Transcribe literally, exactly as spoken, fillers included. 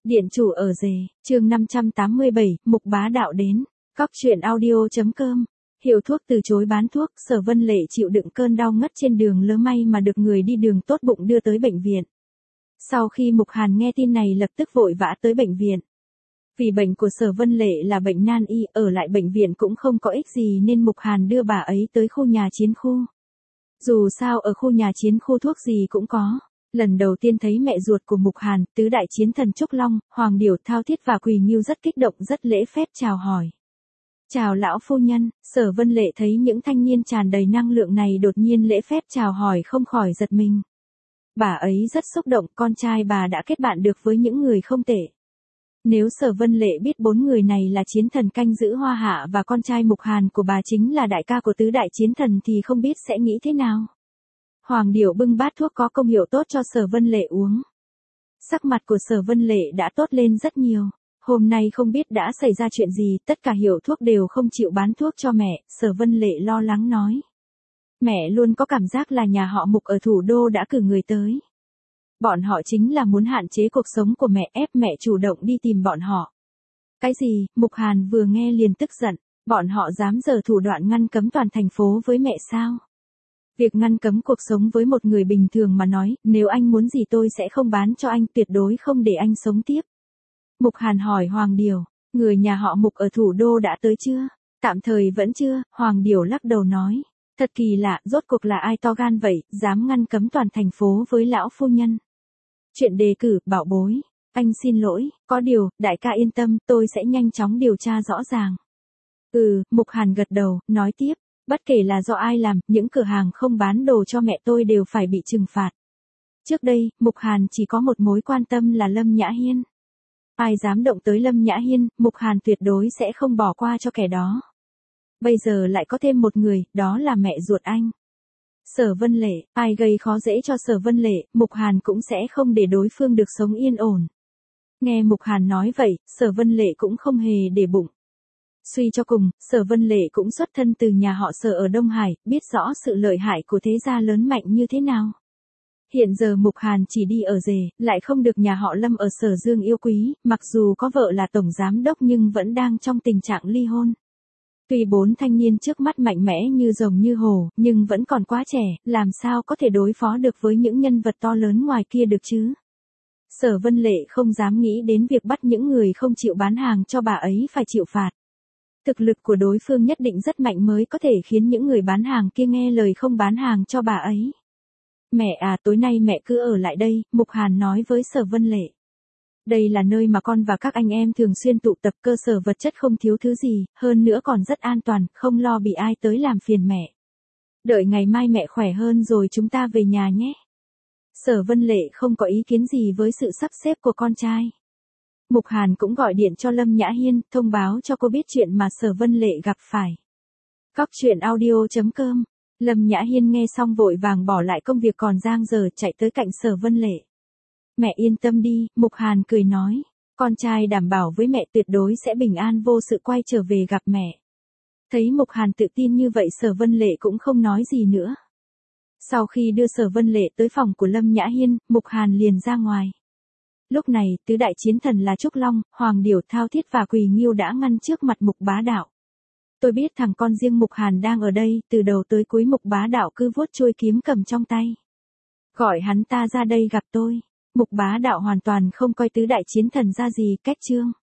Điện chủ ở rể, chương năm trăm tám mươi bảy, Mục Bá Đạo đến. Cóc truyện audio.com. Hiệu thuốc từ chối bán thuốc, Sở Vân Lệ chịu đựng cơn đau ngất trên đường lỡ may mà được người đi đường tốt bụng đưa tới bệnh viện. Sau khi Mục Hàn nghe tin này lập tức vội vã tới bệnh viện. Vì bệnh của Sở Vân Lệ là bệnh nan y, ở lại bệnh viện cũng không có ích gì nên Mục Hàn đưa bà ấy tới khu nhà chiến khu. Dù sao ở khu nhà chiến khu thuốc gì cũng có. Lần đầu tiên thấy mẹ ruột của Mục Hàn, tứ đại chiến thần Trúc Long, Hoàng Điểu, Thao Thiết và Quỳ Ngưu rất kích động, rất lễ phép chào hỏi. Chào lão phu nhân. Sở Vân Lệ thấy những thanh niên tràn đầy năng lượng này đột nhiên lễ phép chào hỏi không khỏi giật mình. Bà ấy rất xúc động, con trai bà đã kết bạn được với những người không tệ. Nếu Sở Vân Lệ biết bốn người này là chiến thần canh giữ Hoa Hạ và con trai Mục Hàn của bà chính là đại ca của tứ đại chiến thần thì không biết sẽ nghĩ thế nào. Hoàng Điểu bưng bát thuốc có công hiệu tốt cho Sở Vân Lệ uống. Sắc mặt của Sở Vân Lệ đã tốt lên rất nhiều. Hôm nay không biết đã xảy ra chuyện gì, tất cả hiệu thuốc đều không chịu bán thuốc cho mẹ, Sở Vân Lệ lo lắng nói. Mẹ luôn có cảm giác là nhà họ Mục ở thủ đô đã cử người tới. Bọn họ chính là muốn hạn chế cuộc sống của mẹ, ép mẹ chủ động đi tìm bọn họ. Cái gì? Mục Hàn vừa nghe liền tức giận, bọn họ dám giở thủ đoạn ngăn cấm toàn thành phố với mẹ sao? Việc ngăn cấm cuộc sống với một người bình thường mà nói, nếu anh muốn gì tôi sẽ không bán cho anh, tuyệt đối không để anh sống tiếp. Mục Hàn hỏi Hoàng Điểu, người nhà họ Mục ở thủ đô đã tới chưa? Tạm thời vẫn chưa, Hoàng Điểu lắc đầu nói. Thật kỳ lạ, rốt cuộc là ai to gan vậy, dám ngăn cấm toàn thành phố với lão phu nhân. Chuyện đề cử, bảo bối. Anh xin lỗi, có điều, đại ca yên tâm, tôi sẽ nhanh chóng điều tra rõ ràng. Ừ, Mục Hàn gật đầu, nói tiếp. Bất kể là do ai làm, những cửa hàng không bán đồ cho mẹ tôi đều phải bị trừng phạt. Trước đây, Mục Hàn chỉ có một mối quan tâm là Lâm Nhã Hiên. Ai dám động tới Lâm Nhã Hiên, Mục Hàn tuyệt đối sẽ không bỏ qua cho kẻ đó. Bây giờ lại có thêm một người, đó là mẹ ruột anh. Sở Vân Lệ, ai gây khó dễ cho Sở Vân Lệ, Mục Hàn cũng sẽ không để đối phương được sống yên ổn. Nghe Mục Hàn nói vậy, Sở Vân Lệ cũng không hề để bụng. Suy cho cùng, Sở Vân Lệ cũng xuất thân từ nhà họ Sở ở Đông Hải, biết rõ sự lợi hại của thế gia lớn mạnh như thế nào. Hiện giờ Mục Hàn chỉ đi ở rể, lại không được nhà họ Lâm ở Sở Dương yêu quý, mặc dù có vợ là tổng giám đốc nhưng vẫn đang trong tình trạng ly hôn. Tuy bốn thanh niên trước mắt mạnh mẽ như rồng như hổ, nhưng vẫn còn quá trẻ, làm sao có thể đối phó được với những nhân vật to lớn ngoài kia được chứ? Sở Vân Lệ không dám nghĩ đến việc bắt những người không chịu bán hàng cho bà ấy phải chịu phạt. Thực lực của đối phương nhất định rất mạnh mới có thể khiến những người bán hàng kia nghe lời không bán hàng cho bà ấy. Mẹ à, tối nay mẹ cứ ở lại đây, Mục Hàn nói với Sở Vân Lệ. Đây là nơi mà con và các anh em thường xuyên tụ tập, cơ sở vật chất không thiếu thứ gì, hơn nữa còn rất an toàn, không lo bị ai tới làm phiền mẹ. Đợi ngày mai mẹ khỏe hơn rồi chúng ta về nhà nhé. Sở Vân Lệ không có ý kiến gì với sự sắp xếp của con trai. Mục Hàn cũng gọi điện cho Lâm Nhã Hiên, thông báo cho cô biết chuyện mà Sở Vân Lệ gặp phải. Cóc truyện audio.com. Lâm Nhã Hiên nghe xong vội vàng bỏ lại công việc còn dang dở chạy tới cạnh Sở Vân Lệ. Mẹ yên tâm đi, Mục Hàn cười nói. Con trai đảm bảo với mẹ tuyệt đối sẽ bình an vô sự quay trở về gặp mẹ. Thấy Mục Hàn tự tin như vậy Sở Vân Lệ cũng không nói gì nữa. Sau khi đưa Sở Vân Lệ tới phòng của Lâm Nhã Hiên, Mục Hàn liền ra ngoài. Lúc này, tứ đại chiến thần là Trúc Long, Hoàng Điểu, Thao Thiết và Quỳ Ngưu đã ngăn trước mặt Mục Bá Đạo. Tôi biết thằng con riêng Mục Hàn đang ở đây, từ đầu tới cuối Mục Bá Đạo cứ vuốt chuôi kiếm cầm trong tay. Gọi hắn ta ra đây gặp tôi. Mục Bá Đạo hoàn toàn không coi tứ đại chiến thần ra gì, cách trương.